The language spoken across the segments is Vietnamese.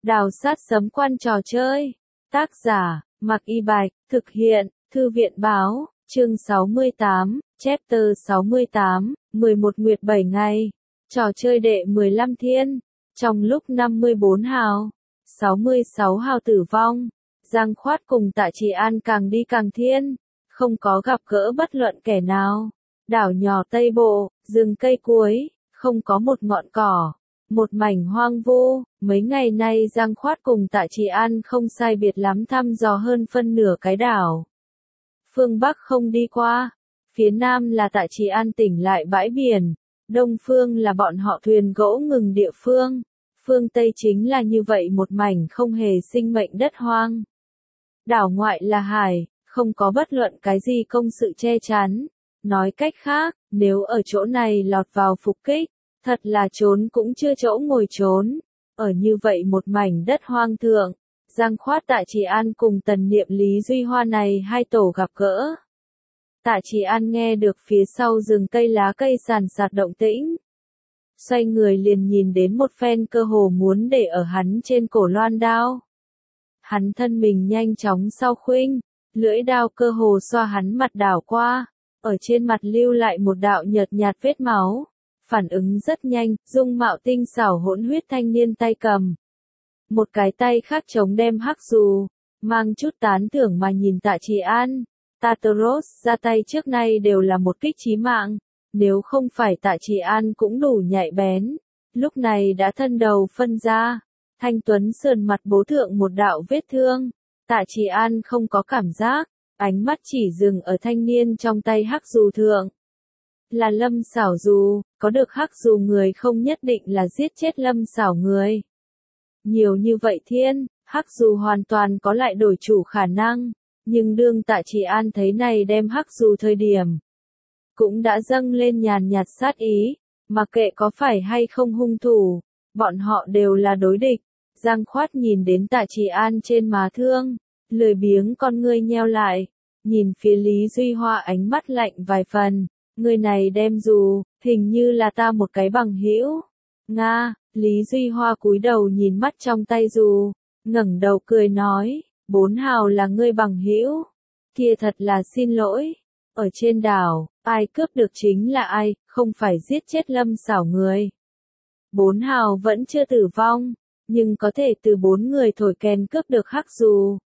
Đào sát sấm quan trò chơi. Tác giả, Mạc Y Bạch, thực hiện, Thư viện Báo, chương 68, chapter 68, 11 nguyệt 7 ngày. Trò chơi đệ 15 thiên. Trong lúc 54 hào, 66 hào tử vong, Giang Khoát cùng Tạ Trì An càng đi càng thiên, không có gặp gỡ bất luận kẻ nào. Đảo nhỏ Tây Bộ, rừng cây cuối, không có một ngọn cỏ, một mảnh hoang vu. Mấy ngày nay Giang Khoát cùng Tạ Trì An không sai biệt lắm thăm dò hơn phân nửa cái đảo. Phương Bắc không đi qua, phía Nam là Tạ Trì An tỉnh lại bãi biển, Đông Phương là bọn họ thuyền gỗ ngừng địa phương, phương Tây chính là như vậy một mảnh không hề sinh mệnh đất hoang. Đảo ngoại là hải, không có bất luận cái gì công sự che chắn. Nói cách khác, nếu ở chỗ này lọt vào phục kích, thật là trốn cũng chưa chỗ ngồi trốn. Ở như vậy một mảnh đất hoang thượng, Giang Khoát Tạ Trì An cùng Tần Niệm Lý Duy Hoa này hai tổ gặp gỡ. Tạ Trì An nghe được phía sau rừng cây lá cây sàn sạt động tĩnh. Xoay người liền nhìn đến một phen cơ hồ muốn để ở hắn trên cổ loan đao. Hắn thân mình nhanh chóng sau khuynh, lưỡi đao cơ hồ xoa hắn mặt đảo qua, ở trên mặt lưu lại một đạo nhợt nhạt vết máu. Phản ứng rất nhanh, dung mạo tinh xảo hỗn huyết thanh niên tay cầm. Một cái tay khác chống đem hắc dù, mang chút tán thưởng mà nhìn Tạ Trì An. Tartaros ra tay trước nay đều là một kích chí mạng, nếu không phải Tạ Trì An cũng đủ nhạy bén, lúc này đã thân đầu phân ra. Thanh Tuấn sườn mặt bố thượng một đạo vết thương, Tạ Trì An không có cảm giác, ánh mắt chỉ dừng ở thanh niên trong tay hắc dù thượng. Là Lâm Sảo dù, có được hắc dù người không nhất định là giết chết Lâm Sảo người. Nhiều như vậy thiên, hắc dù hoàn toàn có lại đổi chủ khả năng, nhưng đương Tạ Trì An thấy này đem hắc dù thời điểm, cũng đã dâng lên nhàn nhạt sát ý, mặc kệ có phải hay không hung thủ, bọn họ đều là đối địch. Giang Khoát nhìn đến Tạ Trì An trên má thương, lười biếng con ngươi nheo lại, nhìn phía Lý Duy Hoa ánh mắt lạnh vài phần. Người này đem dù, hình như là ta một cái bằng hữu. Nga, Lý Duy Hoa cúi đầu nhìn mắt trong tay dù, ngẩng đầu cười nói, 4 hào là ngươi bằng hữu. Kia thật là xin lỗi. Ở trên đảo, ai cướp được chính là ai, không phải giết chết Lâm Sảo người. 4 hào vẫn chưa tử vong, nhưng có thể từ 4 người thổi kèn cướp được hắc dù.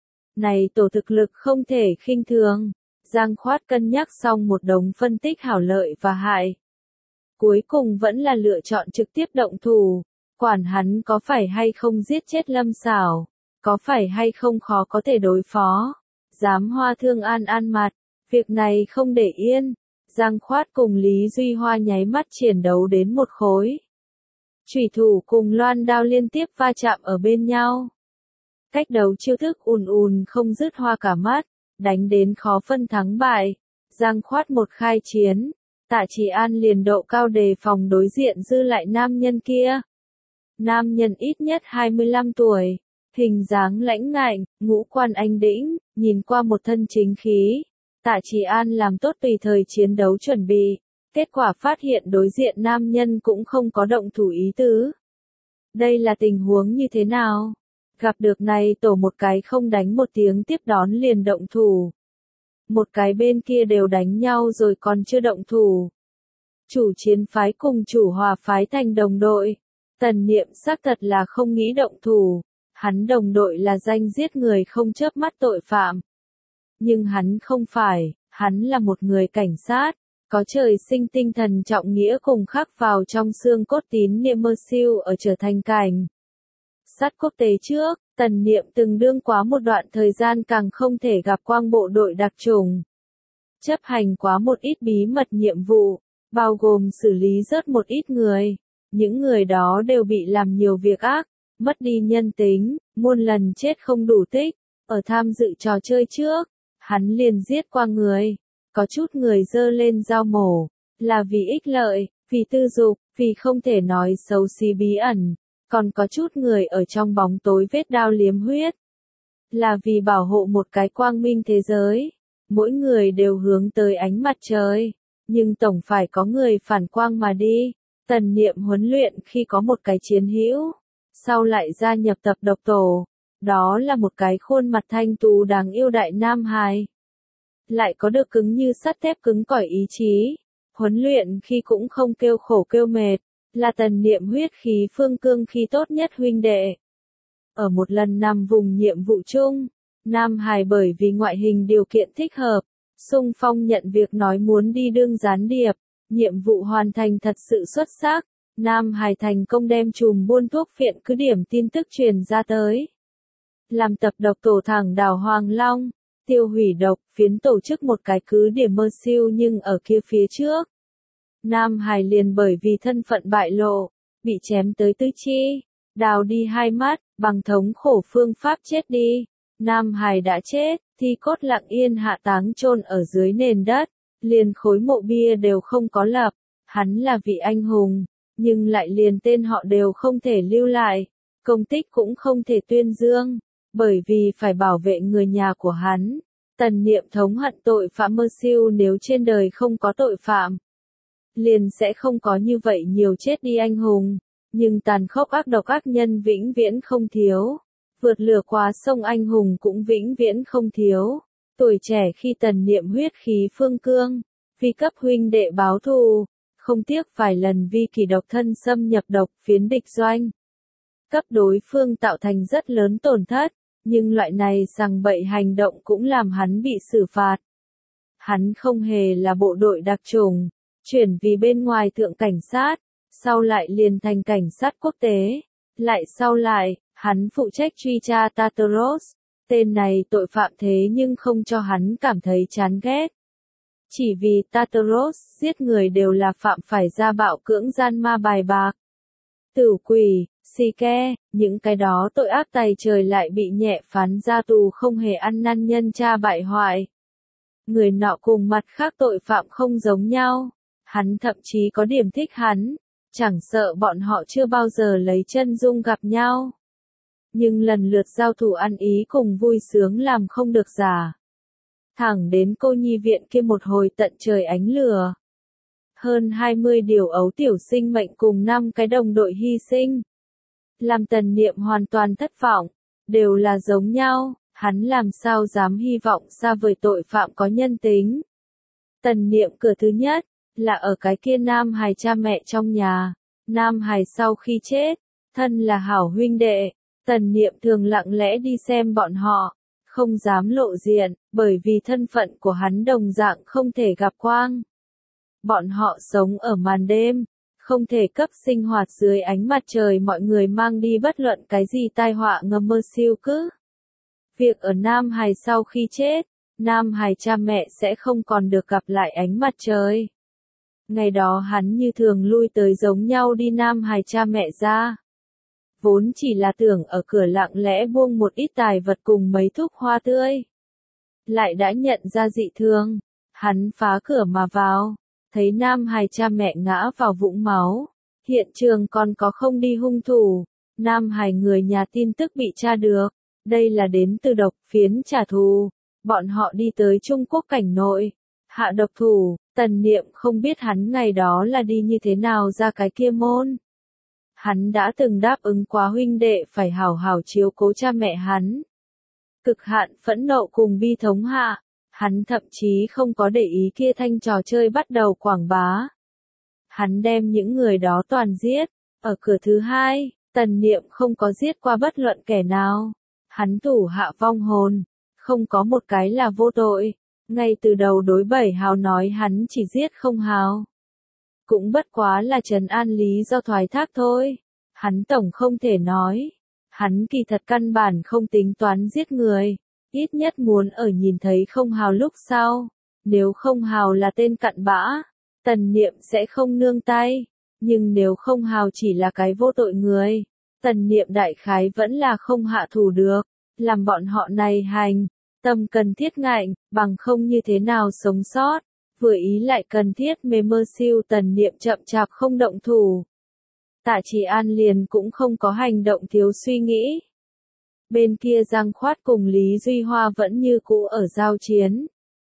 Này tổ thực lực không thể khinh thường. Giang Khoát cân nhắc xong một đống phân tích hảo lợi và hại. Cuối cùng vẫn là lựa chọn trực tiếp động thủ, quản hắn có phải hay không giết chết Lâm Sảo, có phải hay không khó có thể đối phó. Dám hoa thương an mặt, việc này không để yên. Giang Khoát cùng Lý Duy Hoa nháy mắt chiến đấu đến một khối. Chủy thủ cùng loan đao liên tiếp va chạm ở bên nhau. Cách đấu chiêu thức ùn không dứt hoa cả mắt. Đánh đến khó phân thắng bại, Giang Khoát một khai chiến, Tạ Trì An liền độ cao đề phòng đối diện dư lại nam nhân kia. Nam nhân ít nhất 25 tuổi, hình dáng lãnh ngạnh, ngũ quan anh đĩnh, nhìn qua một thân chính khí. Tạ Trì An làm tốt tùy thời chiến đấu chuẩn bị, kết quả phát hiện đối diện nam nhân cũng không có động thủ ý tứ. Đây là tình huống như thế nào? Gặp được này tổ một cái không đánh một tiếng tiếp đón liền động thủ. Một cái bên kia đều đánh nhau rồi còn chưa động thủ. Chủ chiến phái cùng chủ hòa phái thành đồng đội. Tần Niệm xác thật là không nghĩ động thủ. Hắn đồng đội là danh giết người không chớp mắt tội phạm. Nhưng hắn không phải, hắn là một người cảnh sát. Có trời sinh tinh thần trọng nghĩa cùng khắc vào trong xương cốt tín niệm mơ siêu ở trở thành cảnh sát quốc tế trước, Tần Niệm từng đương quá một đoạn thời gian càng không thể gặp quang bộ đội đặc chủng. Chấp hành quá một ít bí mật nhiệm vụ, bao gồm xử lý rớt một ít người. Những người đó đều bị làm nhiều việc ác, mất đi nhân tính, muôn lần chết không đủ tích. Ở tham dự trò chơi trước, hắn liền giết qua người. Có chút người giơ lên dao mổ, là vì ích lợi, vì tư dục, vì không thể nói xấu xí bí ẩn. Còn có chút người ở trong bóng tối vết đao liếm huyết. Là vì bảo hộ một cái quang minh thế giới. Mỗi người đều hướng tới ánh mặt trời. Nhưng tổng phải có người phản quang mà đi. Tần Niệm huấn luyện khi có một cái chiến hữu. sau lại gia nhập tập độc tổ. Đó là một cái khuôn mặt thanh tú đáng yêu đại nam hài. Lại có được cứng như sắt thép cứng cỏi ý chí. Huấn luyện khi cũng không kêu khổ kêu mệt. Là Tần Niệm huyết khí phương cương khi tốt nhất huynh đệ. Ở một lần nằm vùng nhiệm vụ chung, Nam Hải bởi vì ngoại hình điều kiện thích hợp, xung phong nhận việc nói muốn đi đương gián điệp, nhiệm vụ hoàn thành thật sự xuất sắc, Nam Hải thành công đem chùm buôn thuốc phiện cứ điểm tin tức truyền ra tới. Làm tập độc tổ thẳng đảo Hoàng Long, tiêu hủy độc phiến tổ chức một cái cứ điểm mơ siêu nhưng ở kia phía trước. Nam Hải liền bởi vì thân phận bại lộ, bị chém tới tứ chi, đào đi hai mắt, bằng thống khổ phương pháp chết đi. Nam Hải đã chết, thi cốt lặng yên hạ táng chôn ở dưới nền đất, liền khối mộ bia đều không có lập. Hắn là vị anh hùng, nhưng lại liền tên họ đều không thể lưu lại, công tích cũng không thể tuyên dương, bởi vì phải bảo vệ người nhà của hắn. Tần Niệm thống hận tội phạm mơ siêu, nếu trên đời không có tội phạm, liền sẽ không có như vậy nhiều chết đi anh hùng, nhưng tàn khốc ác độc ác nhân vĩnh viễn không thiếu. Vượt lửa qua sông anh hùng cũng vĩnh viễn không thiếu. Tuổi trẻ khi Tần Niệm huyết khí phương cương, vì cấp huynh đệ báo thù, không tiếc vài lần vi kỳ độc thân xâm nhập độc phiến địch doanh. Cấp đối phương tạo thành rất lớn tổn thất, nhưng loại này sằng bậy hành động cũng làm hắn bị xử phạt. Hắn không hề là bộ đội đặc chủng, chuyển vì bên ngoài thượng cảnh sát, sau lại liền thành cảnh sát quốc tế. Lại sau lại, hắn phụ trách truy tra Tartaros, tên này tội phạm thế nhưng không cho hắn cảm thấy chán ghét. Chỉ vì Tartaros giết người đều là phạm phải gia bạo cưỡng gian ma bài bạc. Tử quỷ, si ke, những cái đó tội ác tày trời lại bị nhẹ phán ra tù không hề ăn năn nhân tra bại hoại. Người nọ cùng mặt khác tội phạm không giống nhau, hắn thậm chí có điểm thích hắn, chẳng sợ bọn họ chưa bao giờ lấy chân dung gặp nhau. Nhưng lần lượt giao thủ ăn ý cùng vui sướng làm không được giả. Thẳng đến cô nhi viện kia một hồi tận trời ánh lửa. Hơn 20 điều ấu tiểu sinh mệnh cùng 5 cái đồng đội hy sinh. Làm Tần Niệm hoàn toàn thất vọng, đều là giống nhau, hắn làm sao dám hy vọng xa vời tội phạm có nhân tính. Tần Niệm cửa thứ nhất, là ở cái kia Nam Hải cha mẹ trong nhà. Nam Hải sau khi chết, thân là hảo huynh đệ, Tần Niệm thường lặng lẽ đi xem bọn họ, không dám lộ diện, bởi vì thân phận của hắn đồng dạng không thể gặp quang. Bọn họ sống ở màn đêm, không thể cấp sinh hoạt dưới ánh mặt trời, mọi người mang đi bất luận cái gì tai họa ngầm mơ siêu cứ. Việc ở Nam Hải sau khi chết, Nam Hải cha mẹ sẽ không còn được gặp lại ánh mặt trời. Ngày đó hắn như thường lui tới giống nhau đi Nam Hải cha mẹ ra. Vốn chỉ là tưởng ở cửa lặng lẽ buông một ít tài vật cùng mấy thuốc hoa tươi. Lại đã nhận ra dị thường, hắn phá cửa mà vào, thấy Nam Hải cha mẹ ngã vào vũng máu. Hiện trường còn có không đi hung thủ, Nam Hải người nhà tin tức bị tra được, đây là đến từ độc phiến trả thù. Bọn họ đi tới Trung Quốc cảnh nội, hạ độc thủ. Tần Niệm không biết hắn ngày đó là đi như thế nào ra cái kia môn. Hắn đã từng đáp ứng quá huynh đệ phải hảo hảo chiếu cố cha mẹ hắn. Cực hạn phẫn nộ cùng bi thống hạ, hắn thậm chí không có để ý kia thanh trò chơi bắt đầu quảng bá. Hắn đem những người đó toàn giết. Ở cửa thứ hai, Tần Niệm không có giết qua bất luận kẻ nào. Hắn thủ hạ vong hồn, không có một cái là vô tội. Ngay từ đầu đối Bảy Hào nói hắn chỉ giết không hào. Cũng bất quá là trấn an lý do thoái thác thôi. Hắn tổng không thể nói. Hắn kỳ thật căn bản không tính toán giết người. Ít nhất muốn ở nhìn thấy không hào lúc sau. Nếu không hào là tên cặn bã, Tần Niệm sẽ không nương tay. Nhưng nếu không hào chỉ là cái vô tội người, Tần Niệm đại khái vẫn là không hạ thủ được. Làm bọn họ này hành. Tâm cần thiết ngạnh, bằng không như thế nào sống sót, vừa ý lại cần thiết mê mơ siêu. Tần Niệm chậm chạp không động thủ. Tạ Chỉ An liền cũng không có hành động thiếu suy nghĩ. Bên kia Giang Khoát cùng Lý Duy Hoa vẫn như cũ ở giao chiến.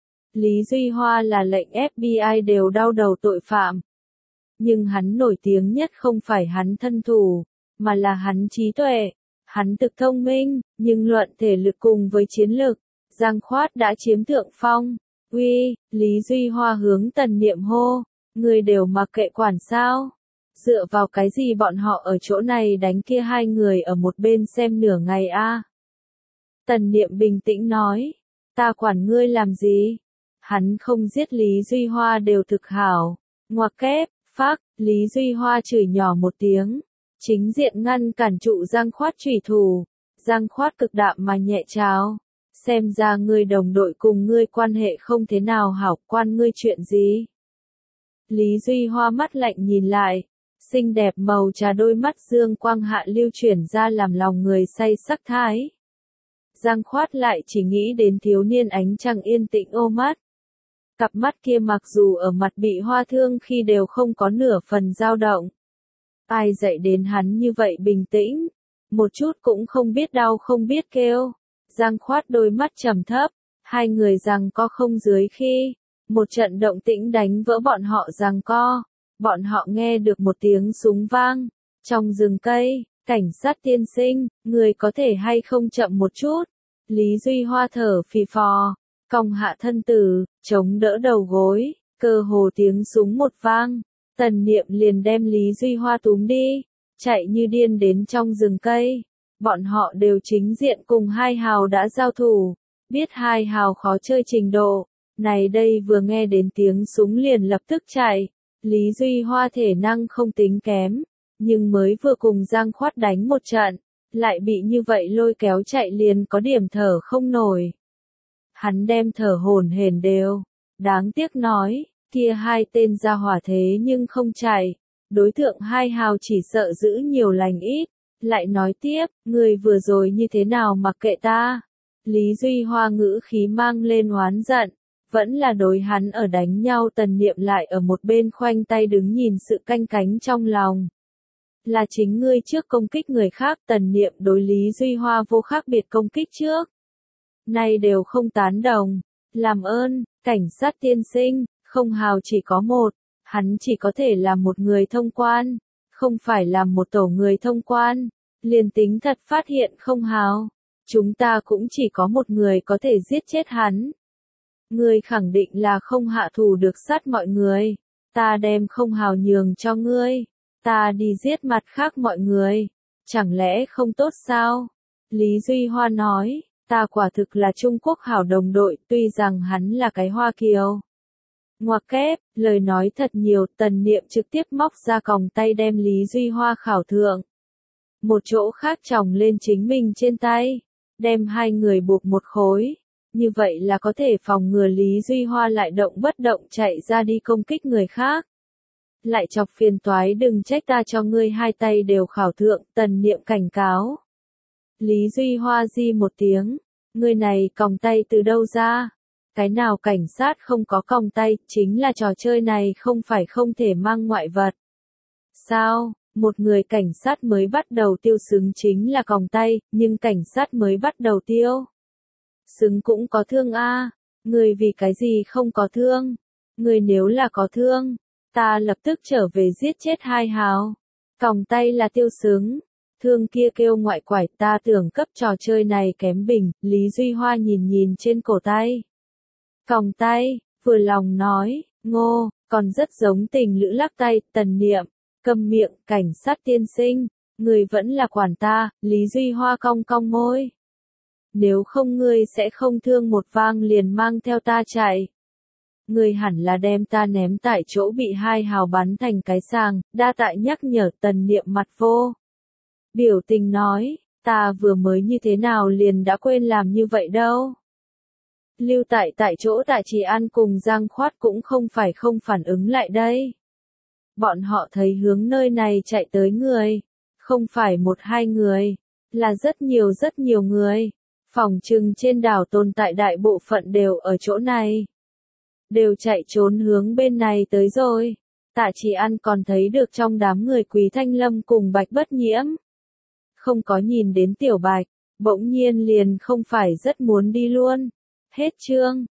Lý Duy Hoa là lệnh FBI đều đau đầu tội phạm. Nhưng hắn nổi tiếng nhất không phải hắn thân thủ, mà là hắn trí tuệ. Hắn thực thông minh, nhưng luận thể lực cùng với chiến lực, Giang Khoát đã chiếm thượng phong. Uy, Lý Duy Hoa hướng Tần Niệm hô, người đều mặc kệ quản sao? Dựa vào cái gì bọn họ ở chỗ này đánh kia hai người ở một bên xem nửa ngày a? Tần Niệm bình tĩnh nói, ta quản ngươi làm gì? Hắn không giết Lý Duy Hoa đều thực hảo. Ngoặc kép, phác, Lý Duy Hoa chửi nhỏ một tiếng, chính diện ngăn cản trụ Giang Khoát chủy thủ. Giang Khoát cực đạm mà nhẹ chào, xem ra ngươi đồng đội cùng ngươi quan hệ không thế nào hảo, quan ngươi chuyện gì? Lý Duy Hoa mắt lạnh nhìn lại, xinh đẹp màu trà đôi mắt dương quang hạ lưu chuyển ra làm lòng người say sắc thái. Giang Khoát lại chỉ nghĩ đến thiếu niên ánh trăng yên tĩnh ô mắt. Cặp mắt kia mặc dù ở mặt bị hoa thương khi đều không có nửa phần dao động. Ai dạy đến hắn như vậy bình tĩnh, một chút cũng không biết đau không biết kêu. Giang Khoát đôi mắt trầm thấp, hai người giằng co không dưới khi, một trận động tĩnh đánh vỡ bọn họ giằng co. Bọn họ nghe được một tiếng súng vang, trong rừng cây, cảnh sát tiên sinh, người có thể hay không chậm một chút. Lý Duy Hoa thở phì phò, cong hạ thân tử, chống đỡ đầu gối, cơ hồ tiếng súng một vang, Tần Niệm liền đem Lý Duy Hoa túm đi, chạy như điên đến trong rừng cây. Bọn họ đều chính diện cùng hai hào đã giao thủ, biết hai hào khó chơi trình độ, này đây vừa nghe đến tiếng súng liền lập tức chạy. Lý Duy Hoa thể năng không tính kém, nhưng mới vừa cùng Giang Khoát đánh một trận, lại bị như vậy lôi kéo chạy liền có điểm thở không nổi. Hắn đem thở hổn hển đều, đáng tiếc nói, kia hai tên ra hỏa thế nhưng không chạy, đối tượng hai hào chỉ sợ giữ nhiều lành ít, lại nói tiếp, người vừa rồi như thế nào mặc kệ ta. Lý Duy Hoa ngữ khí mang lên oán giận. Vẫn là đối hắn ở đánh nhau. Tần Niệm lại ở một bên khoanh tay đứng nhìn sự canh cánh trong lòng. Là chính ngươi trước công kích người khác. Tần Niệm đối Lý Duy Hoa vô khác biệt công kích trước. Nay đều không tán đồng. Làm ơn, cảnh sát tiên sinh, không hào chỉ có một. Hắn chỉ có thể làm một người thông quan. Không phải làm một tổ người thông quan. Liền tính thật phát hiện không hào. Chúng ta cũng chỉ có một người có thể giết chết hắn. Ngươi khẳng định là không hạ thủ được sát mọi người. Ta đem không hào nhường cho ngươi. Ta đi giết mặt khác mọi người. Chẳng lẽ không tốt sao? Lý Duy Hoa nói, ta quả thực là Trung Quốc hảo đồng đội, tuy rằng hắn là cái Hoa Kiều. Ngoặc kép, lời nói thật nhiều. Tần Niệm trực tiếp móc ra còng tay đem Lý Duy Hoa khảo thượng. Một chỗ khác chồng lên chính mình trên tay. Đem hai người buộc một khối. Như vậy là có thể phòng ngừa Lý Duy Hoa lại động bất động chạy ra đi công kích người khác. Lại chọc phiền toái, đừng trách ta cho ngươi hai tay đều khảo thượng. Tần Niệm cảnh cáo. Lý Duy Hoa di một tiếng. Người này còng tay từ đâu ra? Cái nào cảnh sát không có còng tay, chính là trò chơi này không phải không thể mang ngoại vật. Sao? Một người cảnh sát mới bắt đầu tiêu xứng chính là còng tay, nhưng cảnh sát mới bắt đầu tiêu xứng cũng có thương a. Người vì cái gì không có thương? Người nếu là có thương, ta lập tức trở về giết chết hai hào. Còng tay là tiêu xứng, thương kia kêu ngoại quải. Ta tưởng cấp trò chơi này kém bình. Lý Duy Hoa nhìn nhìn trên cổ tay. Còng tay, vừa lòng nói, ngô, còn rất giống tình lữ lắc tay. Tần Niệm, câm miệng. Cảnh sát tiên sinh, người vẫn là quản ta. Lý Duy Hoa cong cong môi. Nếu không ngươi sẽ không thương một vang liền mang theo ta chạy. Ngươi hẳn là đem ta ném tại chỗ bị hai hào bắn thành cái sàng. Đa tại nhắc nhở. Tần Niệm mặt vô biểu tình nói, ta vừa mới như thế nào liền đã quên làm như vậy đâu. Lưu tại chỗ Tạ Trì An cùng Giang Khoát cũng không phải không phản ứng lại đây. Bọn họ thấy hướng nơi này chạy tới người, không phải một hai người, là rất nhiều người. Phòng trừng trên đảo tồn tại đại bộ phận đều ở chỗ này. Đều chạy trốn hướng bên này tới rồi. Tạ Trì An còn thấy được trong đám người Quý Thanh Lâm cùng Bạch Bất Nhiễm. Không có nhìn đến Tiểu Bạch, bỗng nhiên liền không phải rất muốn đi luôn. Hết chương.